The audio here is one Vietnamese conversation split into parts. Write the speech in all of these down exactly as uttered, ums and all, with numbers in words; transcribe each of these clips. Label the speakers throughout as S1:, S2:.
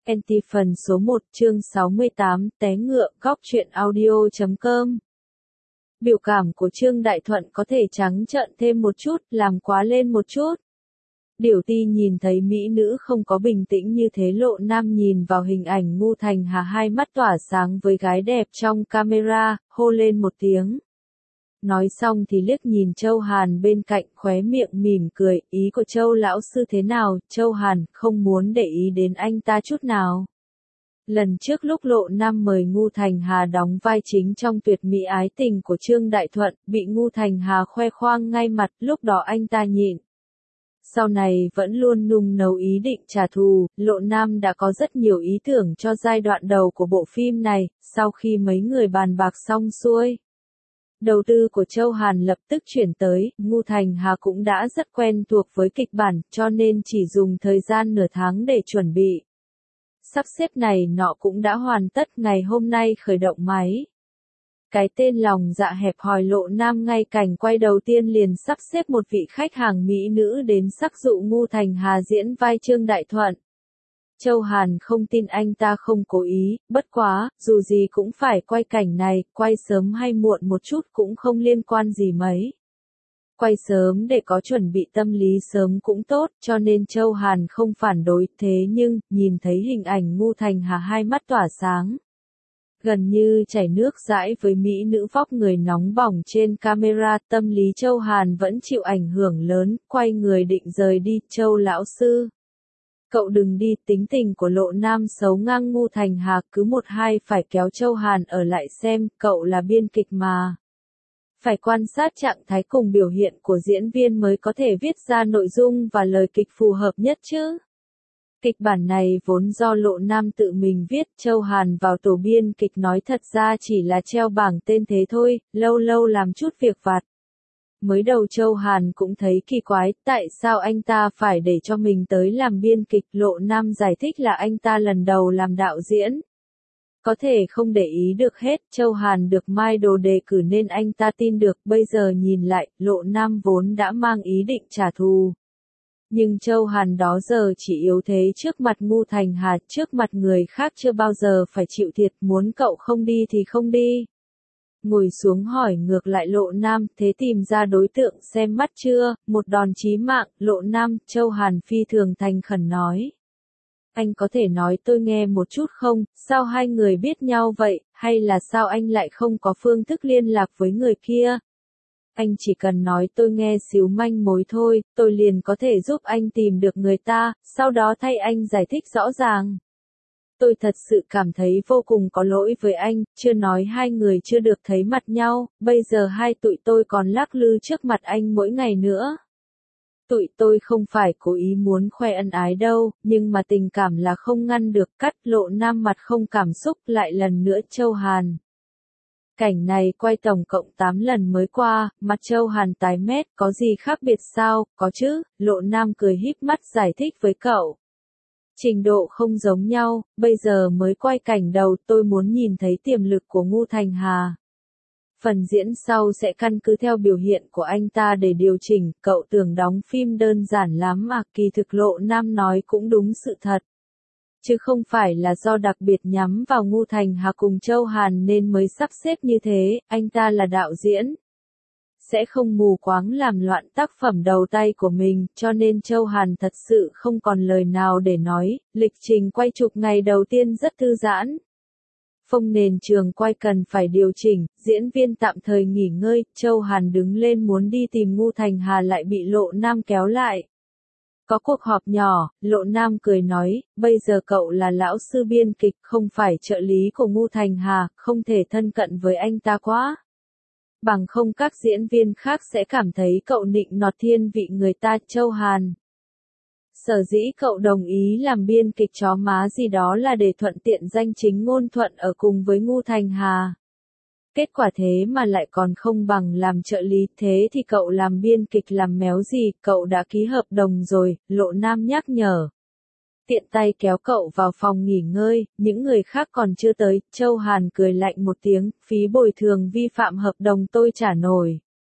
S1: en tê phần số một chương sáu mươi tám té ngựa góc truyện audio chấm com. Biểu cảm của Trương Đại Thuận có thể trắng trợn thêm một chút, làm quá lên một chút. Điểu Ti nhìn thấy mỹ nữ không có bình tĩnh như thế, Lộ Nam nhìn vào hình ảnh Ngu Thành Hà, hai mắt tỏa sáng với gái đẹp trong camera, hô lên một tiếng. Nói xong thì liếc nhìn Châu Hàn bên cạnh, khóe miệng mỉm cười, ý của Châu lão sư thế nào? Châu Hàn không muốn để ý đến anh ta chút nào. Lần trước lúc Lộ Nam mời Ngu Thành Hà đóng vai chính trong Tuyệt mỹ ái tình của Trương Đại Thuận, bị Ngu Thành Hà khoe khoang ngay mặt, lúc đó anh ta nhịn. Sau này vẫn luôn nung nấu ý định trả thù, Lộ Nam đã có rất nhiều ý tưởng cho giai đoạn đầu của bộ phim này, sau khi mấy người bàn bạc xong xuôi. Đầu tư của Châu Hàn lập tức chuyển tới, Ngu Thành Hà cũng đã rất quen thuộc với kịch bản, cho nên chỉ dùng thời gian nửa tháng để chuẩn bị. Sắp xếp này nọ cũng đã hoàn tất, ngày hôm nay khởi động máy. Cái tên lòng dạ hẹp hòi Lộ Nam ngay cảnh quay đầu tiên liền sắp xếp một vị khách hàng mỹ nữ đến sắc dụ Ngu Thành Hà diễn vai Trương Đại Thuận. Châu Hàn không tin anh ta không cố ý, bất quá, dù gì cũng phải quay cảnh này, quay sớm hay muộn một chút cũng không liên quan gì mấy. Quay sớm để có chuẩn bị tâm lý sớm cũng tốt, cho nên Châu Hàn không phản đối, thế nhưng, nhìn thấy hình ảnh Ngu Thành Hà hai mắt tỏa sáng. Gần như chảy nước dãi với mỹ nữ vóc người nóng bỏng trên camera, tâm lý Châu Hàn vẫn chịu ảnh hưởng lớn, quay người định rời đi, Châu lão sư. Cậu đừng đi, tính tình của Lộ Nam xấu ngang Ngu Thành Hà, cứ một hai phải kéo Châu Hàn ở lại xem, cậu là biên kịch mà. Phải quan sát trạng thái cùng biểu hiện của diễn viên mới có thể viết ra nội dung và lời kịch phù hợp nhất chứ. Kịch bản này vốn do Lộ Nam tự mình viết, Châu Hàn vào tổ biên kịch nói thật ra chỉ là treo bảng tên thế thôi, lâu lâu làm chút việc vặt. Mới đầu Châu Hàn cũng thấy kỳ quái, tại sao anh ta phải để cho mình tới làm biên kịch, Lộ Nam giải thích là anh ta lần đầu làm đạo diễn. Có thể không để ý được hết, Châu Hàn được Mai Đồ đề cử nên anh ta tin được, bây giờ nhìn lại, Lộ Nam vốn đã mang ý định trả thù. Nhưng Châu Hàn đó giờ chỉ yếu thế trước mặt Ngu Thành Hà, trước mặt người khác chưa bao giờ phải chịu thiệt, muốn cậu không đi thì không đi. Ngồi xuống hỏi ngược lại Lộ Nam, thế tìm ra đối tượng xem mắt chưa, một đòn chí mạng, Lộ Nam, Châu Hàn phi thường thành khẩn nói. Anh có thể nói tôi nghe một chút không, sao hai người biết nhau vậy, hay là sao anh lại không có phương thức liên lạc với người kia? Anh chỉ cần nói tôi nghe xíu manh mối thôi, tôi liền có thể giúp anh tìm được người ta, sau đó thay anh giải thích rõ ràng. Tôi thật sự cảm thấy vô cùng có lỗi với anh, chưa nói hai người chưa được thấy mặt nhau, bây giờ hai tụi tôi còn lắc lư trước mặt anh mỗi ngày nữa. Tụi tôi không phải cố ý muốn khoe ân ái đâu, nhưng mà tình cảm là không ngăn được, cắt. Lộ Nam mặt không cảm xúc, lại lần nữa Châu Hàn. Cảnh này quay tổng cộng tám lần mới qua, mặt Châu Hàn tái mét, có gì khác biệt sao, có chứ, Lộ Nam cười híp mắt giải thích với cậu. Trình độ không giống nhau, bây giờ mới quay cảnh đầu, tôi muốn nhìn thấy tiềm lực của Ngu Thành Hà. Phần diễn sau sẽ căn cứ theo biểu hiện của anh ta để điều chỉnh, cậu tưởng đóng phim đơn giản lắm à, kỳ thực Lộ Nam nói cũng đúng sự thật. Chứ không phải là do đặc biệt nhắm vào Ngu Thành Hà cùng Châu Hàn nên mới sắp xếp như thế, anh ta là đạo diễn. Sẽ không mù quáng làm loạn tác phẩm đầu tay của mình, cho nên Châu Hàn thật sự không còn lời nào để nói, lịch trình quay chụp ngày đầu tiên rất thư giãn. Phông nền trường quay cần phải điều chỉnh, diễn viên tạm thời nghỉ ngơi, Châu Hàn đứng lên muốn đi tìm Ngu Thành Hà lại bị Lộ Nam kéo lại. Có cuộc họp nhỏ, Lộ Nam cười nói, bây giờ cậu là lão sư biên kịch, không phải trợ lý của Ngu Thành Hà, không thể thân cận với anh ta quá. Bằng không các diễn viên khác sẽ cảm thấy cậu nịnh nọt thiên vị người ta, Châu Hàn. Sở dĩ cậu đồng ý làm biên kịch chó má gì đó là để thuận tiện danh chính ngôn thuận ở cùng với Ngu Thành Hà. Kết quả thế mà lại còn không bằng làm trợ lý, thế thì cậu làm biên kịch làm méo gì, cậu đã ký hợp đồng rồi, Lộ Nam nhắc nhở. Tiện tay kéo cậu vào phòng nghỉ ngơi, những người khác còn chưa tới, Châu Hàn cười lạnh một tiếng, phí bồi thường vi phạm hợp đồng tôi trả nổi.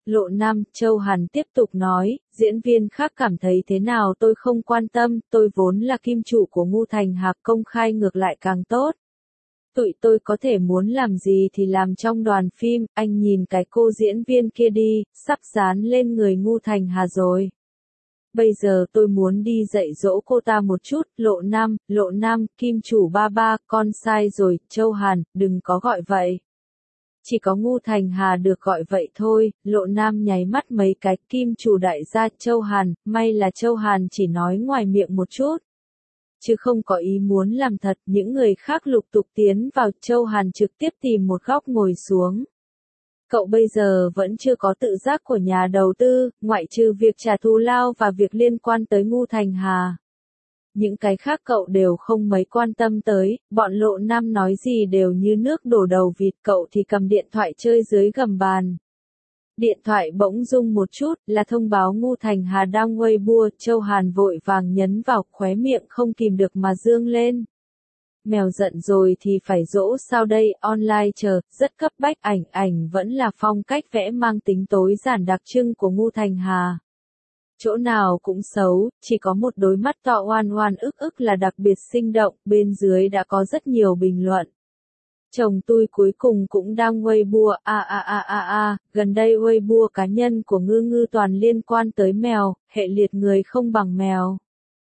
S1: Lộ Nam, Châu Hàn tiếp tục nói, diễn viên khác cảm thấy thế nào tôi không quan tâm, tôi vốn là kim chủ của Ngu Thành Hạc, công khai ngược lại càng tốt. Tụi tôi có thể muốn làm gì thì làm trong đoàn phim, anh nhìn cái cô diễn viên kia đi, sắp dán lên người Ngu Thành Hà rồi. Bây giờ tôi muốn đi dạy dỗ cô ta một chút, Lộ Nam, Lộ Nam, kim chủ ba ba, con sai rồi, Châu Hàn, đừng có gọi vậy. Chỉ có Ngu Thành Hà được gọi vậy thôi, Lộ Nam nháy mắt mấy cái, kim chủ đại gia Châu Hàn, may là Châu Hàn chỉ nói ngoài miệng một chút. Chứ không có ý muốn làm thật, những người khác lục tục tiến vào, Châu Hàn trực tiếp tìm một góc ngồi xuống. Cậu bây giờ vẫn chưa có tự giác của nhà đầu tư, ngoại trừ việc trả thù lao và việc liên quan tới Ngu Thành Hà. Những cái khác cậu đều không mấy quan tâm tới, bọn Lộ Nam nói gì đều như nước đổ đầu vịt, cậu thì cầm điện thoại chơi dưới gầm bàn. Điện thoại bỗng rung một chút, là thông báo Ngu Thành Hà đang Weibo, Châu Hàn vội vàng nhấn vào, khóe miệng không kìm được mà dương lên. Mèo giận rồi thì phải dỗ sao đây, online chờ, rất cấp bách, ảnh ảnh vẫn là phong cách vẽ mang tính tối giản đặc trưng của Ngu Thành Hà. Chỗ nào cũng xấu, chỉ có một đôi mắt to oan oan ức ức là đặc biệt sinh động, bên dưới đã có rất nhiều bình luận. Chồng tôi cuối cùng cũng đang Weibo, a a a a a, gần đây Weibo cá nhân của Ngư Ngư toàn liên quan tới mèo, hệ liệt người không bằng mèo.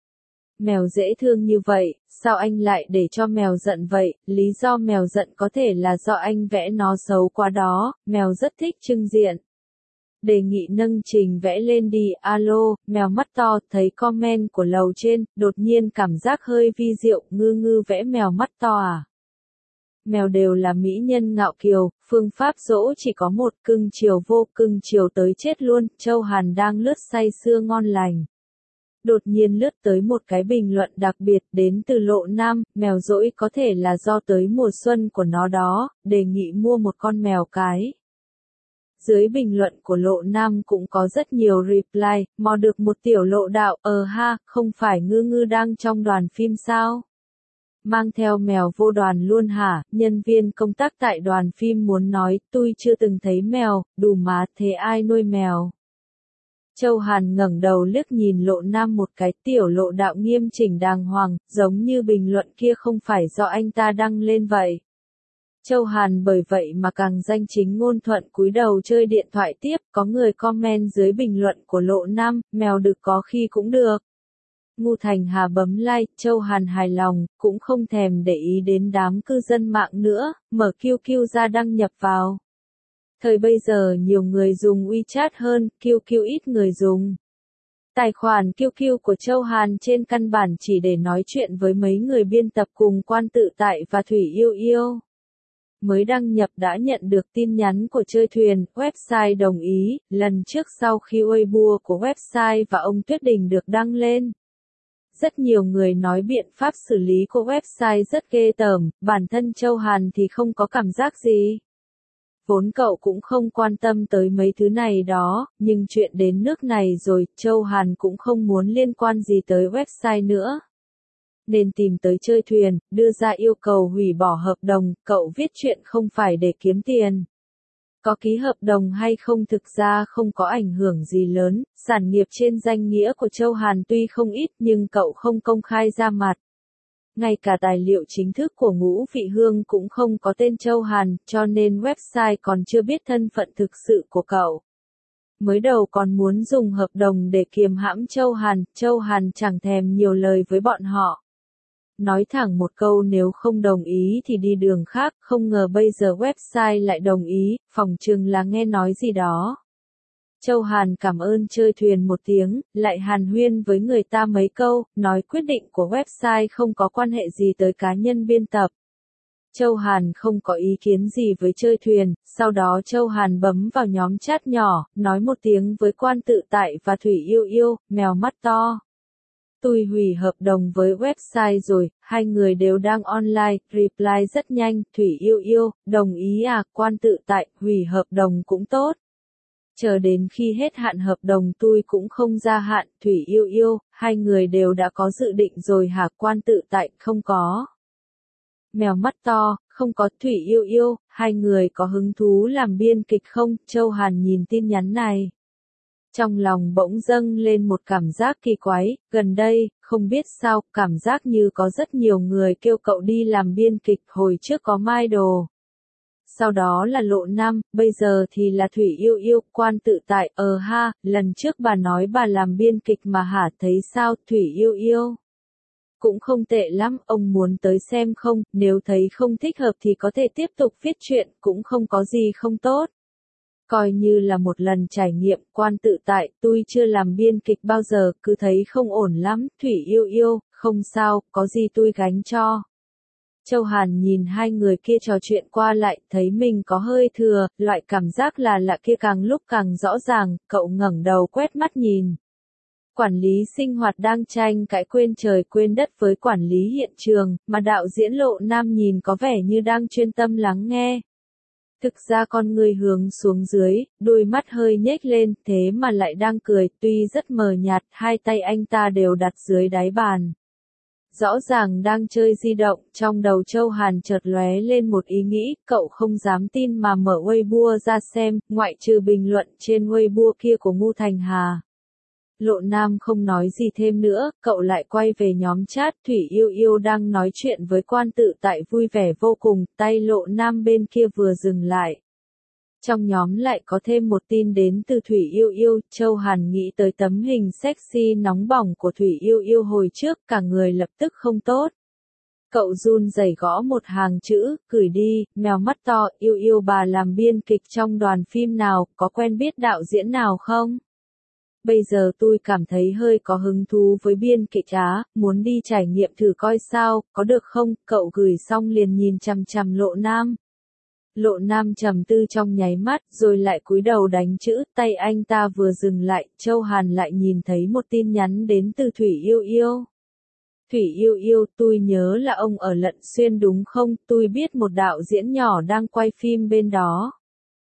S1: Mèo dễ thương như vậy, sao anh lại để cho mèo giận vậy, lý do mèo giận có thể là do anh vẽ nó xấu quá đó, mèo rất thích trưng diện. Đề nghị nâng trình vẽ lên đi, alo, mèo mắt to, thấy comment của lầu trên, đột nhiên cảm giác hơi vi diệu, Ngư Ngư vẽ mèo mắt to à? Mèo đều là mỹ nhân ngạo kiều, phương pháp dỗ chỉ có một, cưng chiều vô, cưng chiều tới chết luôn, Châu Hàn đang lướt say sưa ngon lành. Đột nhiên lướt tới một cái bình luận đặc biệt đến từ Lộ Nam, mèo dỗi có thể là do tới mùa xuân của nó đó, đề nghị mua một con mèo cái. Dưới bình luận của Lộ Nam cũng có rất nhiều reply, mò được một tiểu lộ đạo, ờ ha, không phải Ngư Ngư đang trong đoàn phim sao? Mang theo mèo vô đoàn luôn hả? Nhân viên công tác tại đoàn phim muốn nói, tôi chưa từng thấy mèo, đù má, thế ai nuôi mèo? Châu Hàn ngẩng đầu liếc nhìn Lộ Nam một cái, tiểu lộ đạo nghiêm chỉnh đàng hoàng, giống như bình luận kia không phải do anh ta đăng lên vậy. Châu Hàn bởi vậy mà càng danh chính ngôn thuận cúi đầu chơi điện thoại tiếp, có người comment dưới bình luận của Lộ Nam, mèo được có khi cũng được. Ngu Thành Hà bấm like, Châu Hàn hài lòng, cũng không thèm để ý đến đám cư dân mạng nữa, mở Q Q ra đăng nhập vào. Thời bây giờ nhiều người dùng WeChat hơn, Q Q ít người dùng. Tài khoản Q Q của Châu Hàn trên căn bản chỉ để nói chuyện với mấy người biên tập cùng Quan Tự Tại và Thủy Yêu Yêu. Mới đăng nhập đã nhận được tin nhắn của chơi thuyền, website đồng ý, lần trước sau khi Weibo của website và ông Tuyết Đình được đăng lên. Rất nhiều người nói biện pháp xử lý của website rất ghê tởm, bản thân Châu Hàn thì không có cảm giác gì. Vốn cậu cũng không quan tâm tới mấy thứ này đó, nhưng chuyện đến nước này rồi, Châu Hàn cũng không muốn liên quan gì tới website nữa. Nên tìm tới chơi thuyền, đưa ra yêu cầu hủy bỏ hợp đồng, cậu viết chuyện không phải để kiếm tiền. Có ký hợp đồng hay không thực ra không có ảnh hưởng gì lớn, sản nghiệp trên danh nghĩa của Châu Hàn tuy không ít nhưng cậu không công khai ra mặt. Ngay cả tài liệu chính thức của Ngũ Vị Hương cũng không có tên Châu Hàn, cho nên website còn chưa biết thân phận thực sự của cậu. Mới đầu còn muốn dùng hợp đồng để kiềm hãm Châu Hàn, Châu Hàn chẳng thèm nhiều lời với bọn họ. Nói thẳng một câu nếu không đồng ý thì đi đường khác, không ngờ bây giờ website lại đồng ý, phỏng chừng là nghe nói gì đó. Châu Hàn cảm ơn chơi thuyền một tiếng, lại hàn huyên với người ta mấy câu, nói quyết định của website không có quan hệ gì tới cá nhân biên tập. Châu Hàn không có ý kiến gì với chơi thuyền, sau đó Châu Hàn bấm vào nhóm chat nhỏ, nói một tiếng với Quan Tự Tại và Thủy Yêu Yêu, mèo mắt to. Tôi hủy hợp đồng với website rồi, hai người đều đang online, reply rất nhanh, Thủy Yêu Yêu, đồng ý à, Quan Tự Tại, hủy hợp đồng cũng tốt. Chờ đến khi hết hạn hợp đồng tôi cũng không gia hạn, Thủy Yêu Yêu, hai người đều đã có dự định rồi hả, Quan Tự Tại, không có. Mèo mắt to, Không có. Thủy Yêu Yêu, hai người có hứng thú làm biên kịch không? Châu Hàn nhìn tin nhắn này. Trong lòng bỗng dâng lên một cảm giác kỳ quái, gần đây, không biết sao, cảm giác như có rất nhiều người kêu cậu đi làm biên kịch, hồi trước có Mai Đồ. Sau đó là Lộ Nam, bây giờ thì là Thủy Yêu Yêu, Quan Tự Tại, ờ ha, lần trước bà nói bà làm biên kịch mà hả, thấy sao, Thủy Yêu Yêu? Cũng không tệ lắm, ông muốn tới xem không, nếu thấy không thích hợp thì có thể tiếp tục viết truyện, cũng không có gì không tốt. Coi như là một lần trải nghiệm. Quan Tự Tại, tôi chưa làm biên kịch bao giờ, cứ thấy không ổn lắm. Thủy Yêu Yêu, không sao, có gì tôi gánh cho. Châu Hàn nhìn hai người kia trò chuyện qua lại, thấy mình có hơi thừa, loại cảm giác là lạ kia càng lúc càng rõ ràng, cậu ngẩng đầu quét mắt nhìn. Quản lý sinh hoạt đang tranh cãi quên trời quên đất với quản lý hiện trường, mà đạo diễn Lộ Nam nhìn có vẻ như đang chuyên tâm lắng nghe. Thực ra con người hướng xuống dưới, đôi mắt hơi nhếch lên, thế mà lại đang cười, tuy rất mờ nhạt, hai tay anh ta đều đặt dưới đáy bàn. Rõ ràng đang chơi di động, trong đầu Châu Hàn chợt lóe lên một ý nghĩ, cậu không dám tin mà mở Weibo ra xem, ngoại trừ bình luận trên Weibo kia của Ngô Thành Hà. Lộ Nam không nói gì thêm nữa, cậu lại quay về nhóm chat, Thủy Yêu Yêu đang nói chuyện với Quan Tự Tại vui vẻ vô cùng, tay Lộ Nam bên kia vừa dừng lại. Trong nhóm lại có thêm một tin đến từ Thủy Yêu Yêu, Châu Hàn nghĩ tới tấm hình sexy nóng bỏng của Thủy Yêu Yêu hồi trước, cả người lập tức không tốt. Cậu run rẩy gõ một hàng chữ, gửi đi, mèo mắt to, Yêu Yêu bà làm biên kịch trong đoàn phim nào, có quen biết đạo diễn nào không? Bây giờ tôi cảm thấy hơi có hứng thú với biên kịch á, muốn đi trải nghiệm thử coi sao, có được không? Cậu gửi xong liền nhìn chằm chằm Lộ Nam. Lộ Nam trầm tư trong nháy mắt, rồi lại cúi đầu đánh chữ, tay anh ta vừa dừng lại, Châu Hàn lại nhìn thấy một tin nhắn đến từ Thủy Yêu Yêu. Thủy Yêu Yêu, tôi nhớ là ông ở Lận Xuyên đúng không? Tôi biết một đạo diễn nhỏ đang quay phim bên đó.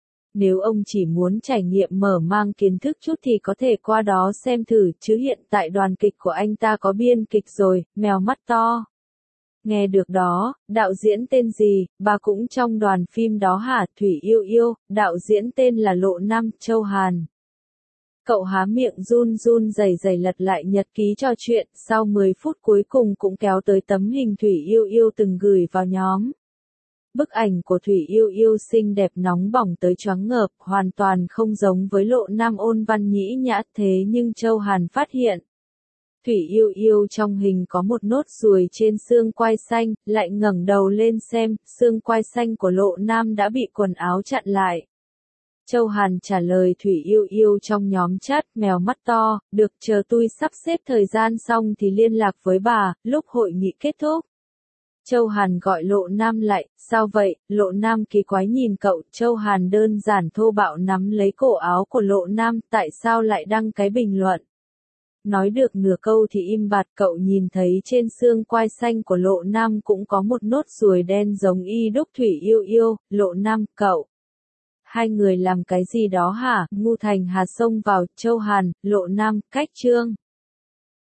S1: Nếu ông chỉ muốn trải nghiệm mở mang kiến thức chút thì có thể qua đó xem thử, chứ hiện tại đoàn kịch của anh ta có biên kịch rồi, mèo mắt to. Nghe được đó, đạo diễn tên gì, bà cũng trong đoàn phim đó hả? Thủy Yêu Yêu, đạo diễn tên là Lộ Nam, Châu Hàn. Cậu há miệng run run rẩy rẩy lật lại nhật ký trò chuyện, sau mười phút cuối cùng cũng kéo tới tấm hình Thủy Yêu Yêu từng gửi vào nhóm. Bức ảnh của Thủy Yêu Yêu xinh đẹp nóng bỏng tới choáng ngợp, hoàn toàn không giống với Lộ Nam ôn văn nhĩ nhã, thế nhưng Châu Hàn phát hiện. Thủy Yêu Yêu trong hình có một nốt ruồi trên xương quai xanh, lại ngẩng đầu lên xem, xương quai xanh của Lộ Nam đã bị quần áo chặn lại. Châu Hàn trả lời Thủy Yêu Yêu trong nhóm chat, mèo mắt to, được, chờ tôi sắp xếp thời gian xong thì liên lạc với bà, lúc hội nghị kết thúc. Châu Hàn gọi Lộ Nam lại, sao vậy? Lộ Nam kỳ quái nhìn cậu, Châu Hàn đơn giản thô bạo nắm lấy cổ áo của Lộ Nam, tại sao lại đăng cái bình luận? Nói được nửa câu thì im bặt, cậu nhìn thấy trên xương quai xanh của Lộ Nam cũng có một nốt ruồi đen giống y đúc Thủy Yêu Yêu, Lộ Nam, cậu. Hai người làm cái gì đó hả? Ngô Thành Hà xông vào, Châu Hàn, Lộ Nam, cách chương.